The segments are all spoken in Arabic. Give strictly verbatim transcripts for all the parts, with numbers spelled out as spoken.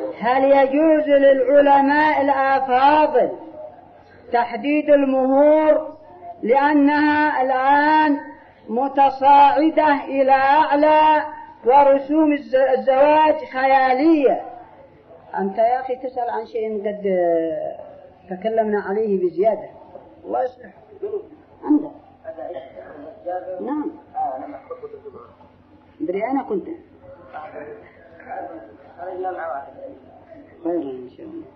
هل يجوز للعلماء الأفاضل تحديد المهور لأنها الآن متصاعدة إلى أعلى ورسوم الزواج خيالية؟ أنت يا أخي تسأل عن شيء قد تكلمنا عليه بزيادة. الله يصلح عندك. نعم دري أنا كنت خير إن شاء الله.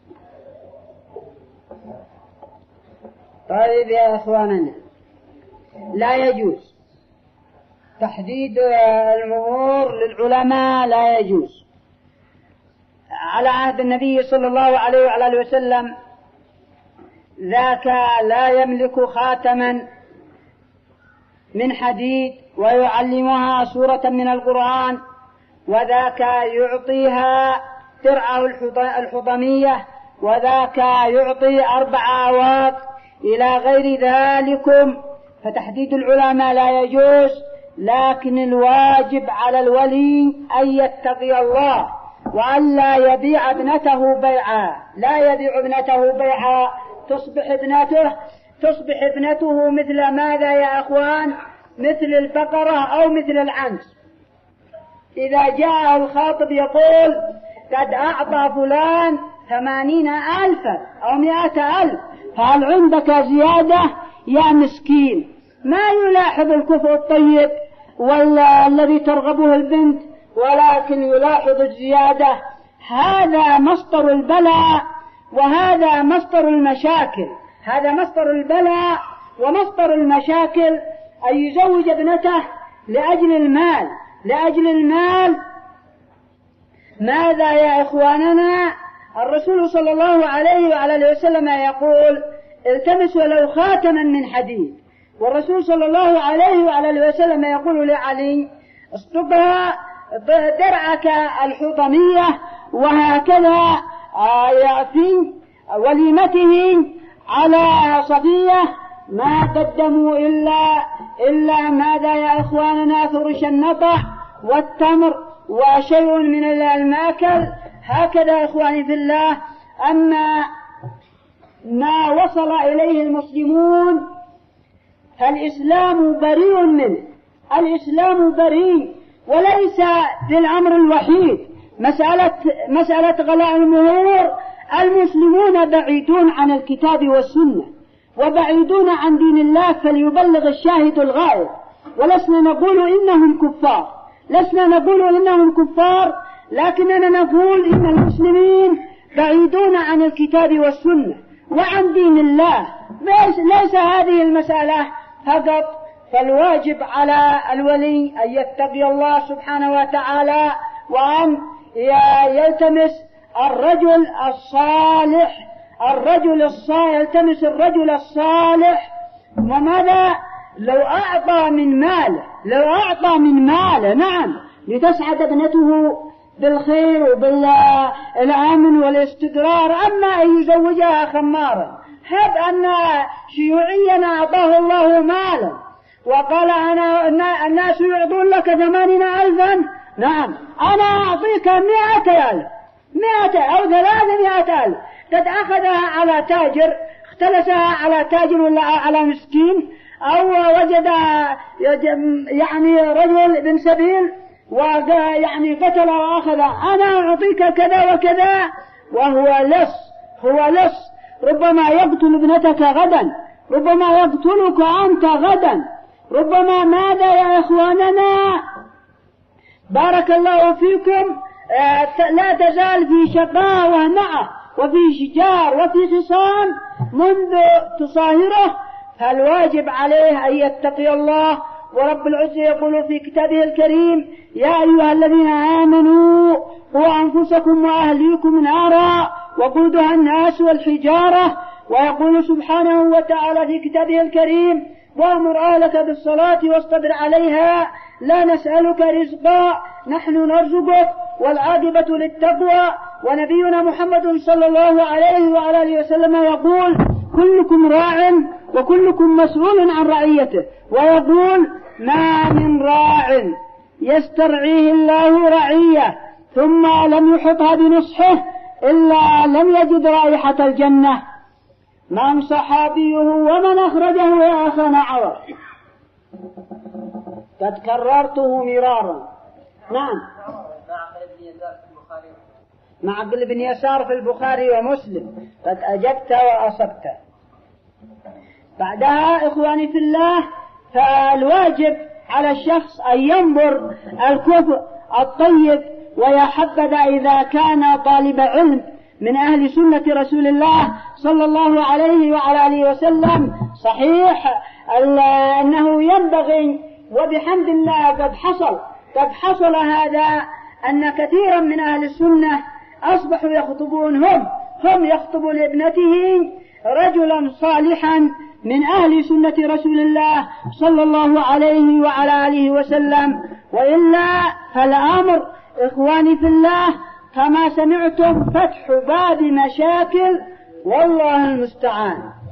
طيب يا إخواننا، لا يجوز تحديد المهور للعلماء، لا يجوز. على عهد النبي صلى الله عليه وعلى آله وسلم ذاك لا يملك خاتما من حديد ويعلمها سورة من القرآن، وذاك يعطيها درعه الحضمية، وذاك يعطي أربع أواق إلى غير ذلكم. فتحديد العلماء لا يجوز، لكن الواجب على الولي أن يتقي الله وأن لا يبيع ابنته بيعا، لا يبيع ابنته بيعا تصبح ابنته تصبح ابنته مثل ماذا يا أخوان؟ مثل البقرة أو مثل العنز. إذا جاء الخاطب يقول قد أعطى فلان ثمانين ألفا أو مئة ألف، فهل عندك زيادة يا مسكين؟ ما يلاحظ الكفء الطيب والذي ترغبه البنت، ولكن يلاحظ الزيادة. هذا مصدر البلاء وهذا مصدر المشاكل، هذا مصدر البلاء ومصدر المشاكل. أن يزوج ابنته لأجل المال، لأجل المال. ماذا يا إخواننا؟ الرسول صلى الله عليه وعلى آله وسلم يقول التمس ولو خاتما من حديد، والرسول صلى الله عليه وعلى آله وسلم يقول لعلي اصطبها درعك الحطمية. وهكذا في وليمته على صفية ما قدموا إلا إلا ماذا يا إخواننا؟ فرش النطع والتمر وشيء من الماكل. هكذا إخواني في الله. أما ما وصل إليه المسلمون فالإسلام بريء منه، الإسلام بريء. وليس في الأمر الوحيد مسألة, مسألة غلاء المهور. المسلمون بعيدون عن الكتاب والسنة وبعيدون عن دين الله، فليبلغ الشاهد الغائب. ولسنا نقول إنهم كفار، لسنا نقول إنهم كفار، لكننا نقول إن المسلمين بعيدون عن الكتاب والسنة وعن دين الله. ليس هذه المسألة فقط، فالواجب على الولي أن يتقي الله سبحانه وتعالى وأن يلتمس الرجل الصالح، الرجل الصالح يلتمس الرجل الصالح. وماذا لو أعطى من ماله، لو أعطى من ماله نعم لتسعد ابنته بالخير وبالأمن والاستقرار. أما أن يزوجها خمارا، هب أن شيوعيا أعطاه الله مالا وقال أنا الناس يعطون لك ثمانين ألفا، نعم أنا أعطيك مئة ألف، مئة أو ثلاثمائة ألف. قد أخذها على تاجر، اختلسها على تاجر ولا على مسكين، أو وجد يعني رجل ابن سبيل ويعني قتل وأخذ، أنا أعطيك كذا وكذا، وهو لص، هو لص. ربما يقتل ابنتك غدا، ربما يقتلك أنت غدا، ربما ماذا يا إخواننا؟ بارك الله فيكم. لا تزال في شقاء وهنعة وفي شجار وفي خصام منذ تصاهره. فالواجب عليه أن يتقي الله. ورب العزة يقول في كتابه الكريم يا أيها الذين آمنوا قوا أنفسكم وأهليكم نارا وقودها الناس والحجارة. ويقول سبحانه وتعالى في كتابه الكريم وأمر أهلك بالصلاة واصطبر عليها لا نسألك رزقا نحن نرزقك والعاقبة للتقوى. ونبينا محمد صلى الله عليه وعلى آله وسلم يقول كلكم راع وكلكم مسؤول عن رعيته. ويقول ما من راع يسترعيه الله رعية ثم لم يحطها بنصحه إلا لم يجد رائحة الجنة. من صحابيه ومن أخرجه يا أخانا عوض؟ قد كررته مرارا. نعم. معقل بن يسار في البخاري ومسلم. قد أجبت وأصبت. بعدها إخواني في الله، فالواجب على الشخص أن ينظر الكفء الطيب ويحبذ إذا كان طالب علم من أهل سنة رسول الله صلى الله عليه وعلى آله وسلم. صحيح أنه ينبغي، وبحمد الله قد حصل قد حصل هذا، أن كثيرا من أهل السنة أصبحوا يخطبون هم هم يخطبون لابنته رجلا صالحا من أهل سنة رسول الله صلى الله عليه وعلى آله وسلم. وإلا فالأمر إخواني في الله كما سمعتم فتح باب مشاكل، والله المستعان.